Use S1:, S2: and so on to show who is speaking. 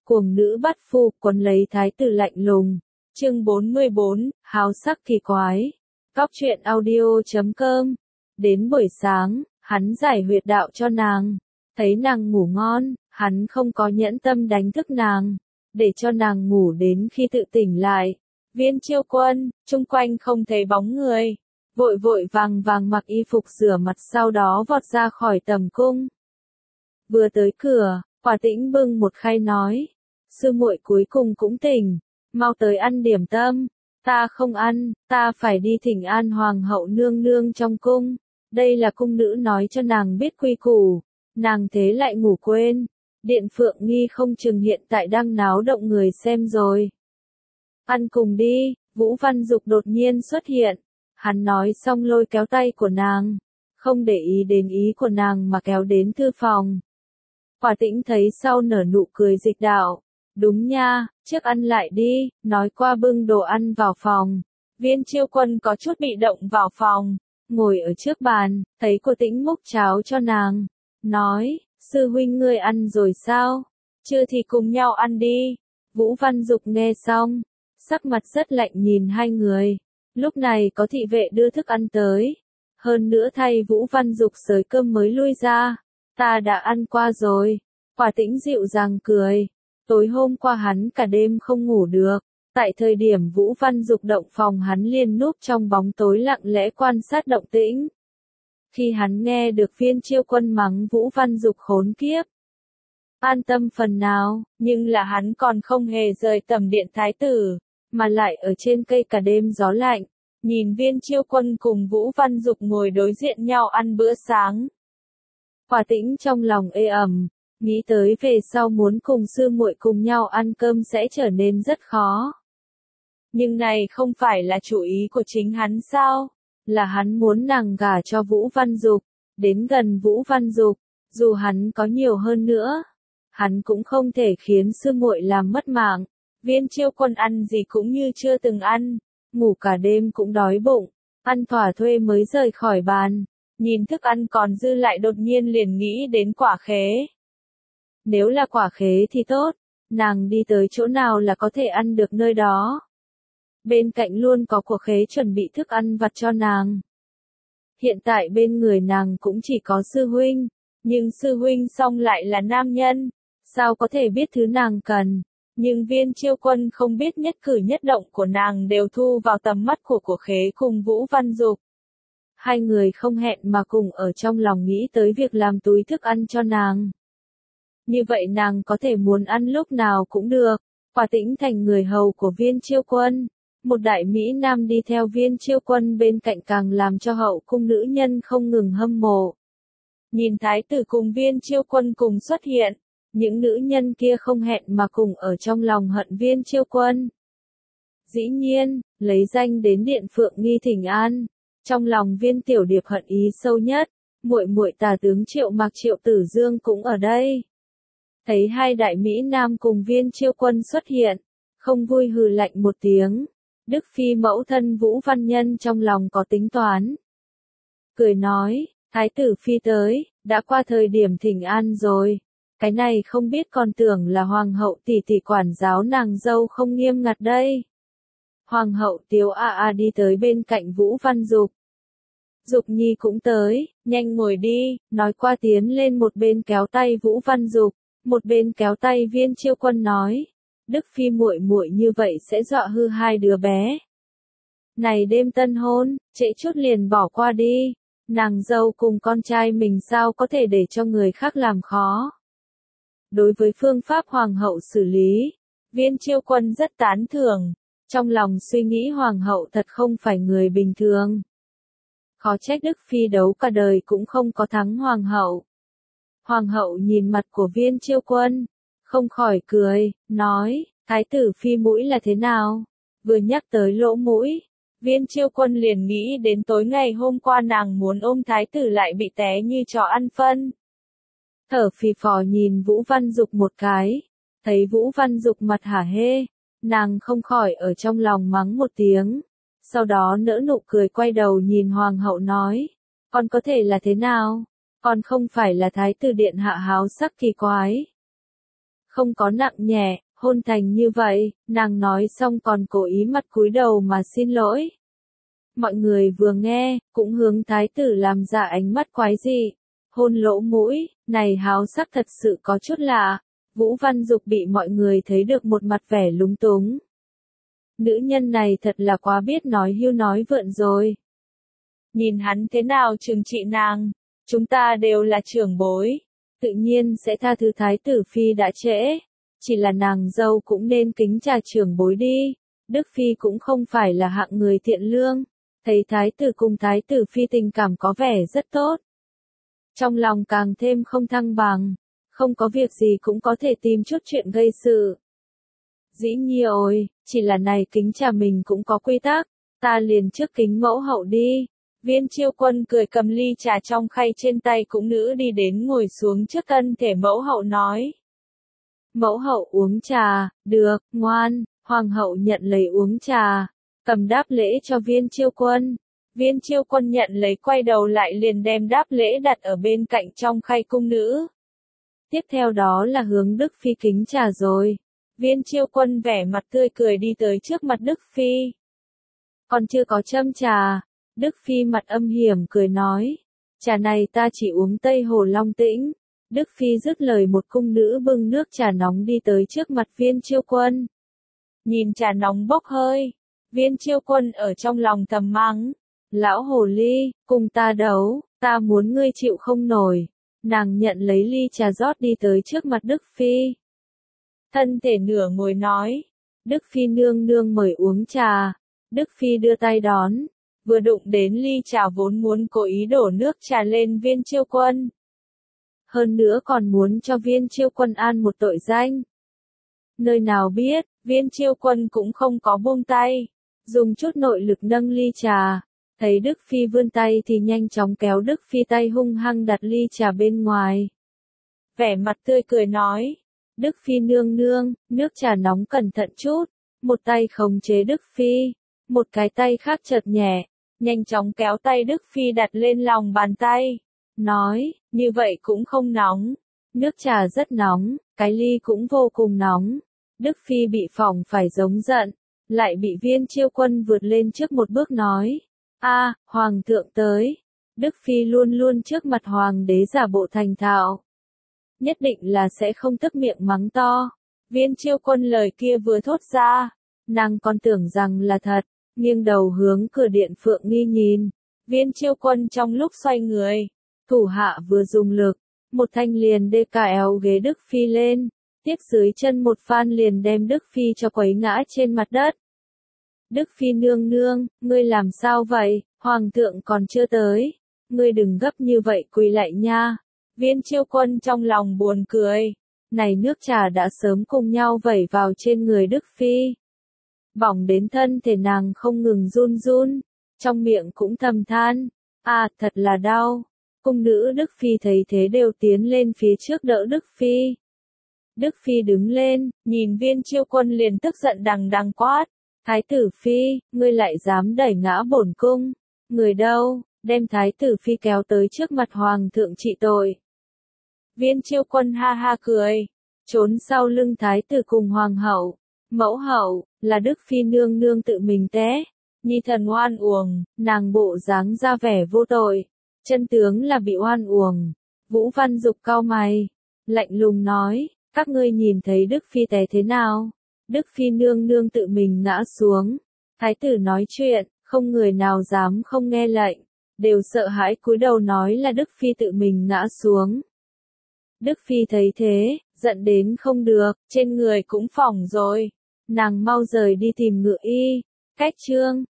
S1: Cuồng nữ bắt phu quấn lấy thái tử lạnh lùng. Chương 44, háo sắc kỳ quái. Góc truyện audio.com. Đến buổi sáng, hắn giải huyệt đạo cho nàng. Thấy nàng ngủ ngon, hắn không có nhẫn tâm đánh thức nàng, để cho nàng ngủ đến khi tự tỉnh lại. Viên Chiêu Quân, chung quanh không thấy bóng người, vội vội vàng vàng mặc y phục rửa mặt sau đó vọt ra khỏi tầm cung. Vừa tới cửa, Quả Tĩnh bưng một khay nói, sư muội cuối cùng cũng tỉnh, mau tới ăn điểm tâm. Ta không ăn, ta phải đi thỉnh an hoàng hậu nương nương trong cung. Đây là cung nữ nói cho nàng biết quy củ, nàng thế lại ngủ quên. Điện Phượng Nghi không chừng hiện tại đang náo động người xem rồi. Ăn cùng đi, Vũ Văn Dục đột nhiên xuất hiện. Hắn nói xong lôi kéo tay của nàng, không để ý đến ý của nàng mà kéo đến thư phòng. Quả Tĩnh thấy sau nở nụ cười dịch đạo. Đúng nha, trước ăn lại đi, nói qua bưng đồ ăn vào phòng. Viên Chiêu Quân có chút bị động vào phòng, ngồi ở trước bàn, thấy cô Tĩnh múc cháo cho nàng. Nói, sư huynh ngươi ăn rồi sao? Chưa thì cùng nhau ăn đi. Vũ Văn Dục nghe xong, sắc mặt rất lạnh nhìn hai người. Lúc này có thị vệ đưa thức ăn tới. Hơn nữa thay Vũ Văn Dục xới cơm mới lui ra. Ta đã ăn qua rồi. Quả Tĩnh dịu dàng cười. Tối hôm qua hắn cả đêm không ngủ được. Tại thời điểm Vũ Văn Dục động phòng hắn liền núp trong bóng tối lặng lẽ quan sát động tĩnh. Khi hắn nghe được Viên Chiêu Quân mắng Vũ Văn Dục khốn kiếp, an tâm phần nào, nhưng là hắn còn không hề rời tầm điện thái tử, mà lại ở trên cây cả đêm gió lạnh, nhìn Viên Chiêu Quân cùng Vũ Văn Dục ngồi đối diện nhau ăn bữa sáng. Quả Tĩnh trong lòng ê ẩm, nghĩ tới về sau muốn cùng sư muội cùng nhau ăn cơm sẽ trở nên rất khó. Nhưng này không phải là chủ ý của chính hắn sao? Là hắn muốn nàng gả cho Vũ Văn Dục, đến gần Vũ Văn Dục, dù hắn có nhiều hơn nữa, hắn cũng không thể khiến sư muội làm mất mạng. Viên Chiêu Quân ăn gì cũng như chưa từng ăn, ngủ cả đêm cũng đói bụng, ăn thỏa thuê mới rời khỏi bàn, nhìn thức ăn còn dư lại đột nhiên liền nghĩ đến quả khế. Nếu là quả khế thì tốt, nàng đi tới chỗ nào là có thể ăn được nơi đó. Bên cạnh luôn có của khế chuẩn bị thức ăn vặt cho nàng. Hiện tại bên người nàng cũng chỉ có sư huynh, nhưng sư huynh song lại là nam nhân, sao có thể biết thứ nàng cần. Nhưng Viên Chiêu Quân không biết nhất cử nhất động của nàng đều thu vào tầm mắt của khế cùng Vũ Văn Dục. Hai người không hẹn mà cùng ở trong lòng nghĩ tới việc làm túi thức ăn cho nàng. Như vậy nàng có thể muốn ăn lúc nào cũng được. Quả Tĩnh thành người hầu của Viên Chiêu Quân. Một đại Mỹ Nam đi theo Viên Chiêu Quân bên cạnh càng làm cho hậu cung nữ nhân không ngừng hâm mộ. Nhìn thái tử cùng Viên Chiêu Quân cùng xuất hiện, những nữ nhân kia không hẹn mà cùng ở trong lòng hận Viên Chiêu Quân. Dĩ nhiên, lấy danh đến Điện Phượng Nghi thỉnh an, trong lòng Viên Tiểu Điệp hận ý sâu nhất, muội muội tả tướng Triệu Mạc Triệu Tử Dương cũng ở đây. Thấy hai đại Mỹ Nam cùng Viên Chiêu Quân xuất hiện, không vui hừ lạnh một tiếng. Đức Phi mẫu thân Vũ Văn Nhân trong lòng có tính toán. Cười nói, Thái tử Phi tới, đã qua thời điểm thỉnh an rồi. Cái này không biết còn tưởng là Hoàng hậu tỷ tỷ quản giáo nàng dâu không nghiêm ngặt đây. Hoàng hậu Tiếu đi tới bên cạnh Vũ Văn Dục. Dục Nhi cũng tới, nhanh ngồi đi, nói qua tiến lên một bên kéo tay Vũ Văn Dục, một bên kéo tay Viên Chiêu Quân nói. Đức Phi muội muội như vậy sẽ dọa hư hai đứa bé. Này đêm tân hôn, trễ chút liền bỏ qua đi. Nàng dâu cùng con trai mình sao có thể để cho người khác làm khó. Đối với phương pháp hoàng hậu xử lý, Viên Chiêu Quân rất tán thưởng. Trong lòng suy nghĩ hoàng hậu thật không phải người bình thường. Khó trách Đức Phi đấu cả đời cũng không có thắng hoàng hậu. Hoàng hậu nhìn mặt của Viên Chiêu Quân, không khỏi cười, nói, thái tử Phi mũi là thế nào? Vừa nhắc tới lỗ mũi, Viên Chiêu Quân liền nghĩ đến tối ngày hôm qua nàng muốn ôm thái tử lại bị té như chó ăn phân. Thở phì phò nhìn Vũ Văn Dục một cái, thấy Vũ Văn Dục mặt hả hê, nàng không khỏi ở trong lòng mắng một tiếng. Sau đó nỡ nụ cười quay đầu nhìn hoàng hậu nói, con có thể là thế nào? Con không phải là thái tử điện hạ háo sắc kỳ quái. không có nặng nhẹ, hôn thành như vậy, nàng nói xong còn cố ý mặt cúi đầu mà xin lỗi. Mọi người vừa nghe, cũng hướng thái tử làm ra ánh mắt quái dị. Hôn lỗ mũi, này háo sắc thật sự có chút lạ. Vũ Văn Dục bị mọi người thấy được một mặt vẻ lúng túng. Nữ nhân này thật là quá biết nói hưu nói vượn rồi. Nhìn hắn thế nào trừng trị nàng, chúng ta đều là trưởng bối, tự nhiên sẽ tha thứ thái tử phi đã trễ. Chỉ là nàng dâu cũng nên kính trà trưởng bối đi. Đức phi cũng không phải là hạng người thiện lương. Thấy thái tử cùng thái tử phi tình cảm có vẻ rất tốt. Trong lòng càng thêm không thăng bằng, không có việc gì cũng có thể tìm chút chuyện gây sự. Dĩ nhiên ôi, chỉ là này kính trà mình cũng có quy tắc, ta liền trước kính mẫu hậu đi. Viên Chiêu Quân cười cầm ly trà trong khay trên tay cũng nữ đi đến ngồi xuống trước thân thể mẫu hậu nói. Mẫu hậu uống trà, được, ngoan, hoàng hậu nhận lấy uống trà. Cầm đáp lễ cho Viên Chiêu Quân. Viên Chiêu Quân nhận lấy quay đầu lại liền đem đáp lễ đặt ở bên cạnh trong khay cung nữ. Tiếp theo đó là hướng Đức Phi kính trà rồi. Viên Chiêu Quân vẻ mặt tươi cười đi tới trước mặt Đức Phi. Còn chưa có châm trà. Đức Phi mặt âm hiểm cười nói. Trà này ta chỉ uống Tây Hồ Long Tĩnh. Đức Phi dứt lời một cung nữ bưng nước trà nóng đi tới trước mặt Viên Chiêu Quân. Nhìn trà nóng bốc hơi. Viên Chiêu Quân ở trong lòng thầm mắng. Lão hồ ly, cùng ta đấu, ta muốn ngươi chịu không nổi. Nàng nhận lấy ly trà rót đi tới trước mặt Đức Phi. Thân thể nửa ngồi nói. Đức Phi nương nương mời uống trà. Đức Phi đưa tay đón. Vừa đụng đến ly trà vốn muốn cố ý đổ nước trà lên Viên Chiêu Quân. Hơn nữa còn muốn cho Viên Chiêu Quân an một tội danh. Nơi nào biết, Viên Chiêu Quân cũng không có buông tay. Dùng chút nội lực nâng ly trà. Thấy Đức Phi vươn tay thì nhanh chóng kéo Đức Phi tay hung hăng đặt ly trà bên ngoài. Vẻ mặt tươi cười nói. Đức Phi nương nương, nước trà nóng cẩn thận chút. Một tay khống chế Đức Phi. Một cái tay khác chợt nhẹ. Nhanh chóng kéo tay Đức Phi đặt lên lòng bàn tay. Nói, như vậy cũng không nóng. Nước trà rất nóng, cái ly cũng vô cùng nóng. Đức Phi bị phỏng phải giống giận. Lại bị Viên Chiêu Quân vượt lên trước một bước nói. Hoàng thượng tới. Đức Phi luôn luôn trước mặt hoàng đế giả bộ thành thạo. Nhất định là sẽ không tức miệng mắng to. Viên Chiêu Quân lời kia vừa thốt ra. Nàng còn tưởng rằng là thật. Nghiêng đầu hướng cửa điện Phượng Nghi nhìn. Viên Chiêu Quân trong lúc xoay người. Thủ hạ vừa dùng lực. Một thanh liền đê kéo ghế Đức Phi lên. Tiếp dưới chân một phan liền đem Đức Phi cho quấy ngã trên mặt đất. Đức Phi nương nương, ngươi làm sao vậy, hoàng thượng còn chưa tới. Ngươi đừng gấp như vậy quỳ lại nha. Viên Chiêu Quân trong lòng buồn cười. Này nước trà đã sớm cùng nhau vẩy vào trên người Đức Phi. Bỏng đến thân thể nàng không ngừng run run. Trong miệng cũng thầm than. Thật là đau. Cung nữ Đức Phi thấy thế đều tiến lên phía trước đỡ Đức Phi. Đức Phi đứng lên, nhìn Viên Chiêu Quân liền tức giận đằng đằng quát. Thái tử Phi, ngươi lại dám đẩy ngã bổn cung. Người đâu, đem Thái tử Phi kéo tới trước mặt hoàng thượng trị tội. Viên Chiêu Quân ha ha cười. Trốn sau lưng Thái tử cùng hoàng hậu. Mẫu hậu, là Đức Phi nương nương tự mình té. Nhi thần oan uổng, nàng bộ dáng ra vẻ vô tội. Chân tướng là bị oan uổng. Vũ Văn Dục cau mày. Lạnh lùng nói, các ngươi nhìn thấy Đức Phi té thế nào? Đức Phi nương nương tự mình ngã xuống. Thái tử nói chuyện, không người nào dám không nghe lệnh. Đều sợ hãi cúi đầu nói là Đức Phi tự mình ngã xuống. Đức Phi thấy thế, giận đến không được, trên người cũng phỏng rồi. Nàng mau rời đi tìm ngựa y. Cách trương,